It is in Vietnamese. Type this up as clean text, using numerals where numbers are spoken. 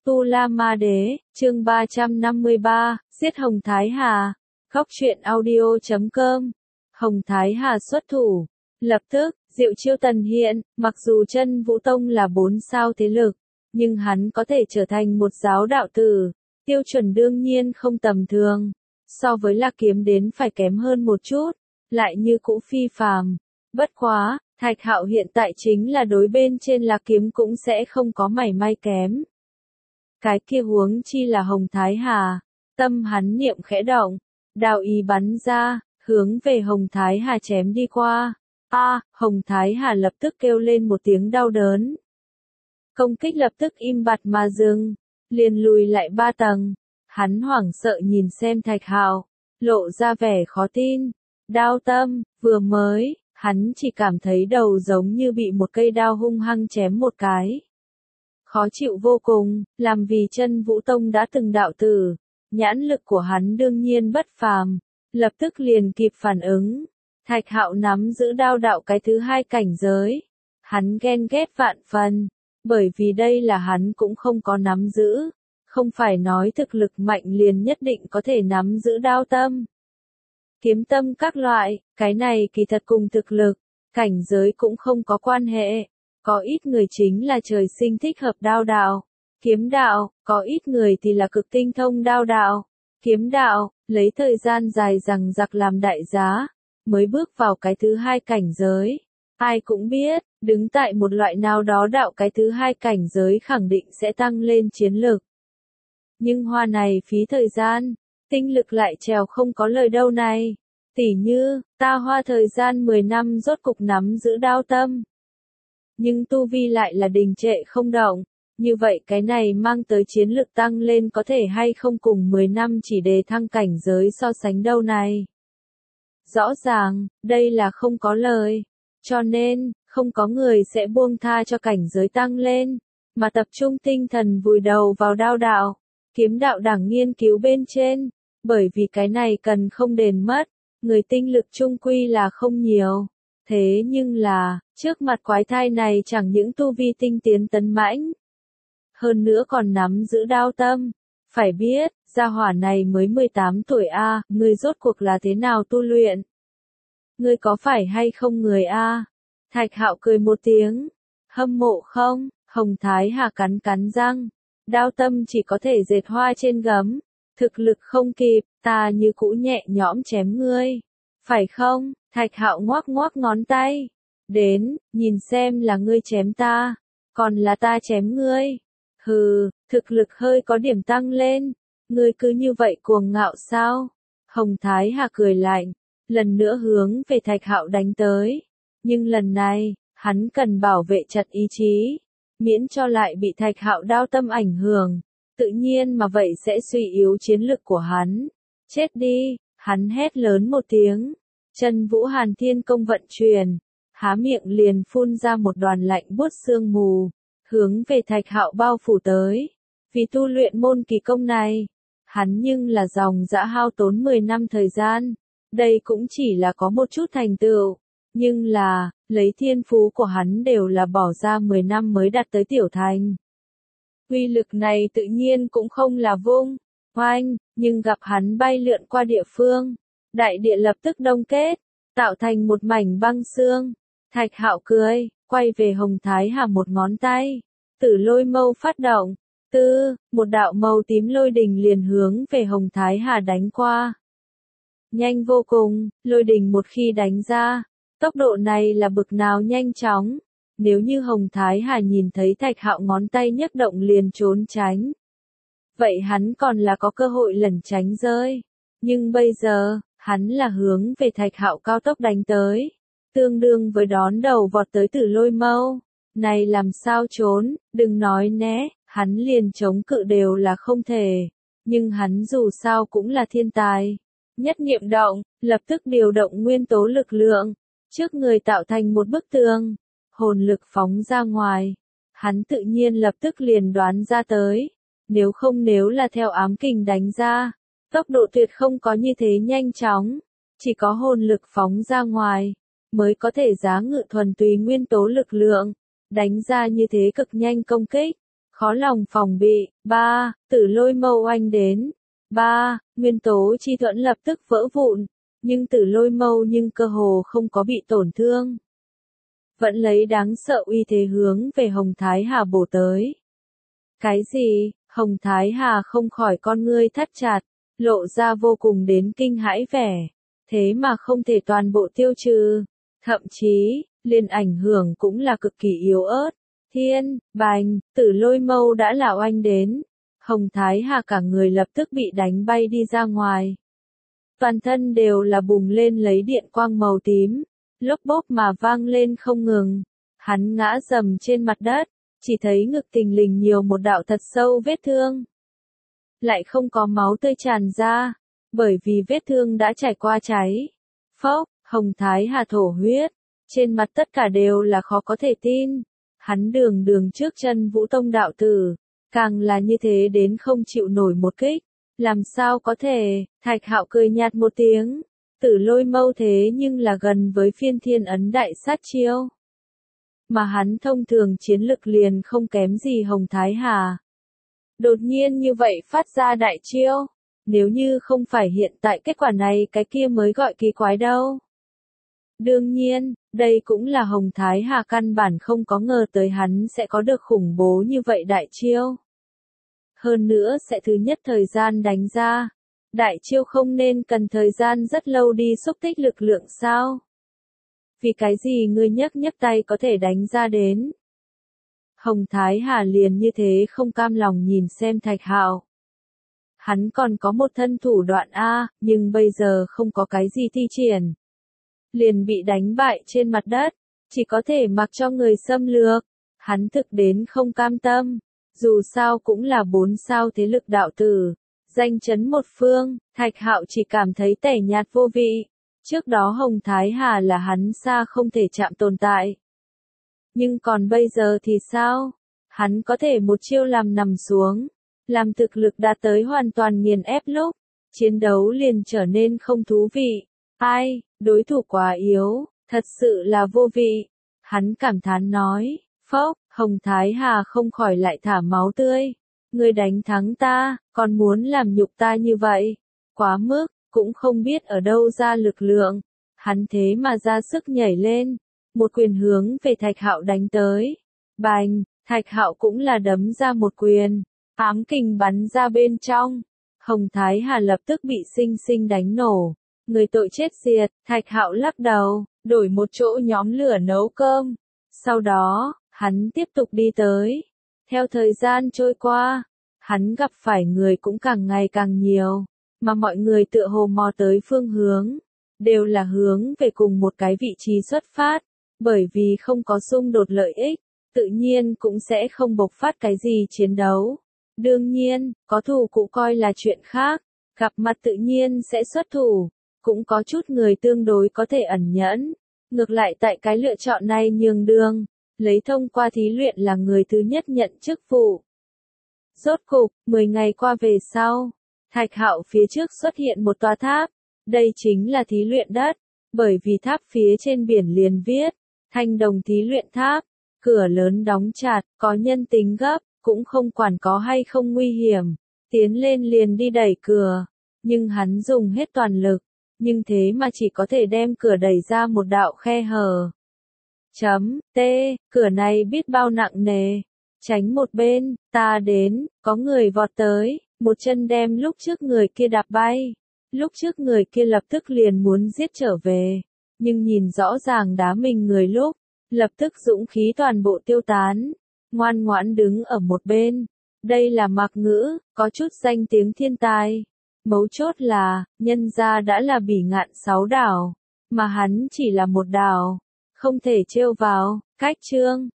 Tu La Ma Đế, chương 353, giết Hồng Thái Hà. Góc truyện audio.com. Hồng Thái Hà xuất thủ. Lập tức, Diệu Chiêu Tần hiện, mặc dù Chân Vũ Tông là 4 sao thế lực, nhưng hắn có thể trở thành một giáo đạo tử, tiêu chuẩn đương nhiên không tầm thường. So với Lạc Kiếm đến phải kém hơn một chút, lại như cũ phi phàm. Bất quá, Thạch Hạo hiện tại chính là đối bên trên Lạc Kiếm cũng sẽ không có mảy may kém. Cái kia huống chi là Hồng Thái Hà, tâm hắn niệm khẽ động, đao ý bắn ra, hướng về Hồng Thái Hà chém đi qua. Hồng Thái Hà lập tức kêu lên một tiếng đau đớn. Công kích lập tức im bặt mà dừng, liền lùi lại 3 tầng. Hắn hoảng sợ nhìn xem Thạch Hạo, lộ ra vẻ khó tin. Đao tâm, vừa mới, hắn chỉ cảm thấy đầu giống như bị một cây đao hung hăng chém một cái. Khó chịu vô cùng, làm vì Chân Vũ Tông đã từng đạo tử, nhãn lực của hắn đương nhiên bất phàm, lập tức liền kịp phản ứng. Thạch Hạo nắm giữ đao đạo cái thứ 2 cảnh giới, hắn ghen ghét vạn phần, bởi vì đây là hắn cũng không có nắm giữ, không phải nói thực lực mạnh liền nhất định có thể nắm giữ đao tâm. Kiếm tâm các loại, cái này kỳ thật cùng thực lực, cảnh giới cũng không có quan hệ. Có ít người chính là trời sinh thích hợp đao đạo, kiếm đạo, có ít người thì là cực tinh thông đao đạo, kiếm đạo, lấy thời gian dài dằng dặc làm đại giá, mới bước vào cái thứ 2 cảnh giới. Ai cũng biết, đứng tại một loại nào đó đạo cái thứ 2 cảnh giới khẳng định sẽ tăng lên chiến lực. Nhưng hoa này phí thời gian, tinh lực lại trèo không có lời đâu này. Tỉ như, ta hoa thời gian 10 năm rốt cục nắm giữ đao tâm. Nhưng tu vi lại là đình trệ không động, như vậy cái này mang tới chiến lực tăng lên có thể hay không cùng 10 năm chỉ đề thăng cảnh giới so sánh đâu này. Rõ ràng, đây là không có lời, cho nên, không có người sẽ buông tha cho cảnh giới tăng lên, mà tập trung tinh thần vùi đầu vào đao đạo, kiếm đạo đẳng nghiên cứu bên trên, bởi vì cái này cần không đền mất, người tinh lực chung quy là không nhiều. Thế nhưng là, trước mặt quái thai này chẳng những tu vi tinh tiến tấn mãnh, hơn nữa còn nắm giữ đao tâm. Phải biết, gia hỏa này mới 18 tuổi a, ngươi rốt cuộc là thế nào tu luyện? Ngươi có phải hay không người a? Thạch Hạo cười một tiếng, hâm mộ không? Hồng Thái Hà cắn cắn răng, đao tâm chỉ có thể dệt hoa trên gấm, thực lực không kịp, ta như cũ nhẹ nhõm chém ngươi, phải không? Thạch Hạo ngoắc ngoắc ngón tay. Đến, nhìn xem là ngươi chém ta, còn là ta chém ngươi. Hừ, thực lực hơi có điểm tăng lên. Ngươi cứ như vậy cuồng ngạo sao? Hồng Thái Hà cười lạnh, lần nữa hướng về Thạch Hạo đánh tới. Nhưng lần này, hắn cần bảo vệ chặt ý chí, miễn cho lại bị Thạch Hạo đao tâm ảnh hưởng. Tự nhiên mà vậy sẽ suy yếu chiến lực của hắn. Chết đi, hắn hét lớn một tiếng. Chân Vũ Hàn Thiên Công vận chuyển, há miệng liền phun ra một đoàn lạnh buốt sương mù, hướng về Thạch Hạo bao phủ tới. Vì tu luyện môn kỳ công này, hắn nhưng là dòng dã hao tốn 10 năm thời gian, đây cũng chỉ là có một chút thành tựu, nhưng là, lấy thiên phú của hắn đều là bỏ ra 10 năm mới đạt tới tiểu thành. Uy lực này tự nhiên cũng không là vung, oanh, nhưng gặp hắn bay lượn qua địa phương. Đại địa lập tức đông kết, tạo thành một mảnh băng xương. Thạch Hạo cười, quay về Hồng Thái Hà một ngón tay. Tử lôi mâu phát động. Một đạo màu tím lôi đình liền hướng về Hồng Thái Hà đánh qua. Nhanh vô cùng, lôi đình một khi đánh ra. Tốc độ này là bực nào nhanh chóng. Nếu như Hồng Thái Hà nhìn thấy Thạch Hạo ngón tay nhấc động liền trốn tránh. Vậy hắn còn là có cơ hội lẩn tránh rơi. Nhưng bây giờ, hắn là hướng về Thạch Hạo cao tốc đánh tới, tương đương với đón đầu vọt tới Tử lôi mâu. Này làm sao trốn, đừng nói né, hắn liền chống cự đều là không thể. Nhưng hắn dù sao cũng là thiên tài. Nhất niệm động, lập tức điều động nguyên tố lực lượng, trước người tạo thành một bức tường, hồn lực phóng ra ngoài. Hắn tự nhiên lập tức liền đoán ra tới, nếu là theo ám kình đánh ra. Tốc độ tuyệt không có như thế nhanh chóng, chỉ có hồn lực phóng ra ngoài, mới có thể giá ngự thuần túy nguyên tố lực lượng, đánh ra như thế cực nhanh công kích, khó lòng phòng bị. 3. Tử lôi mâu oanh đến. 3. Nguyên tố chi thuẫn lập tức vỡ vụn, nhưng tử lôi mâu nhưng cơ hồ không có bị tổn thương. Vẫn lấy đáng sợ uy thế hướng về Hồng Thái Hà bổ tới. Cái gì? Hồng Thái Hà không khỏi con ngươi thắt chặt, lộ ra vô cùng đến kinh hãi vẻ. Thế mà không thể toàn bộ tiêu trừ. Thậm chí, liền ảnh hưởng cũng là cực kỳ yếu ớt. Thiên, bành, tử lôi mâu đã là oanh đến. Hồng Thái Hà cả người lập tức bị đánh bay đi ra ngoài. Toàn thân đều là bùng lên lấy điện quang màu tím, lốp bốp mà vang lên không ngừng. Hắn ngã rầm trên mặt đất, chỉ thấy ngực thình lình nhiều một đạo thật sâu vết thương. Lại không có máu tươi tràn ra, bởi vì vết thương đã trải qua cháy. Phốc, Hồng Thái Hà thổ huyết, trên mặt tất cả đều là khó có thể tin. Hắn đường đường trước chân Vũ Tông đạo tử, càng là như thế đến không chịu nổi một kích. Làm sao có thể? Thạch Hạo cười nhạt một tiếng. Tử lôi mâu thế nhưng là gần với phiên thiên ấn đại sát chiêu. Mà hắn thông thường chiến lực liền không kém gì Hồng Thái Hà. Đột nhiên như vậy phát ra đại chiêu. Nếu như không phải hiện tại kết quả này cái kia mới gọi kỳ quái đâu. Đương nhiên, đây cũng là Hồng Thái Hà căn bản không có ngờ tới hắn sẽ có được khủng bố như vậy đại chiêu. Hơn nữa sẽ thứ nhất thời gian đánh ra. Đại chiêu không nên cần thời gian rất lâu đi xúc tích lực lượng sao? Vì cái gì ngươi nhấc tay có thể đánh ra đến? Hồng Thái Hà liền như thế không cam lòng nhìn xem Thạch Hạo. Hắn còn có một thân thủ đoạn A, nhưng bây giờ không có cái gì thi triển. Liền bị đánh bại trên mặt đất, chỉ có thể mặc cho người xâm lược. Hắn thực đến không cam tâm, dù sao cũng là 4 sao thế lực đạo tử, danh chấn một phương. Thạch Hạo chỉ cảm thấy tẻ nhạt vô vị. Trước đó Hồng Thái Hà là hắn xa không thể chạm tồn tại. Nhưng còn bây giờ thì sao? Hắn có thể một chiêu làm nằm xuống, làm thực lực đạt tới hoàn toàn nghiền ép lúc, chiến đấu liền trở nên không thú vị. Ai, đối thủ quá yếu, thật sự là vô vị. Hắn cảm thán nói. Phốc, Hồng Thái Hà không khỏi lại thả máu tươi. Ngươi đánh thắng ta, còn muốn làm nhục ta như vậy. Quá mức, cũng không biết ở đâu ra lực lượng. Hắn thế mà ra sức nhảy lên, một quyền hướng về Thạch Hạo đánh tới. Bành, Thạch Hạo cũng là đấm ra một quyền, ám kình bắn ra bên trong. Hồng Thái Hà lập tức bị sinh sinh đánh nổ. Người tội chết diệt. Thạch Hạo lắc đầu, đổi một chỗ nhóm lửa nấu cơm. Sau đó, hắn tiếp tục đi tới. Theo thời gian trôi qua, hắn gặp phải người cũng càng ngày càng nhiều, mà mọi người tựa hồ mò tới phương hướng, đều là hướng về cùng một cái vị trí xuất phát, bởi vì không có xung đột lợi ích, tự nhiên cũng sẽ không bộc phát cái gì chiến đấu. Đương nhiên, có thù cũng coi là chuyện khác, gặp mặt tự nhiên sẽ xuất thủ, cũng có chút người tương đối có thể ẩn nhẫn. Ngược lại tại cái lựa chọn này nhường đường, lấy thông qua thí luyện là người thứ nhất nhận chức vụ. Rốt cục, 10 ngày qua về sau, Thạch Hạo phía trước xuất hiện một tòa tháp. Đây chính là thí luyện đất, bởi vì tháp phía trên biển liền viết, Thanh Đồng thí luyện tháp, cửa lớn đóng chặt, có nhân tính gấp, cũng không quản có hay không nguy hiểm, tiến lên liền đi đẩy cửa, nhưng hắn dùng hết toàn lực, nhưng thế mà chỉ có thể đem cửa đẩy ra một đạo khe hở. Cửa này biết bao nặng nề, tránh một bên, ta đến, có người vọt tới, một chân đem lúc trước người kia đạp bay. Lúc trước người kia lập tức liền muốn giết trở về, nhưng nhìn rõ ràng đá mình người lúc, lập tức dũng khí toàn bộ tiêu tán, ngoan ngoãn đứng ở một bên. Đây là Mạc Ngữ, có chút danh tiếng thiên tài. Mấu chốt là, nhân gia đã là bỉ ngạn 6 đảo, mà hắn chỉ là một đảo, không thể trêu vào. Cách chương